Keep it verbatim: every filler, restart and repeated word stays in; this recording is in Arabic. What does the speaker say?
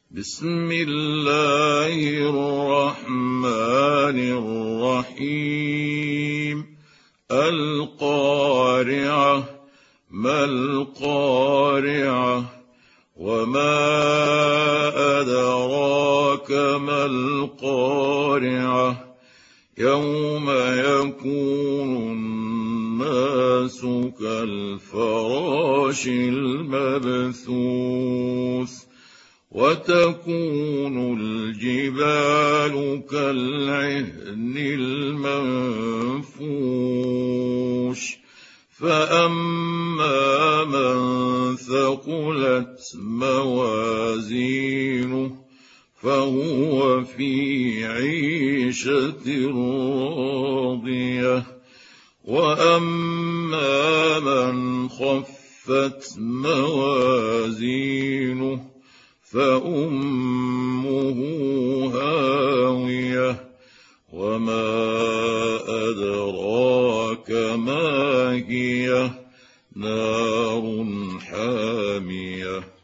بسم الله الرحمن الرحيم. القارعة. ما القارعة؟ وما أدراك ما القارعة؟ يوم يكون الناس كالفراش المبثوث وتكون الجبال كالعهن المنفوش فأما من ثقلت موازينه فهو في عيشة راضية وأما من خفت موازينه فأمه هاوية وما أدراك ما هي نار حامية.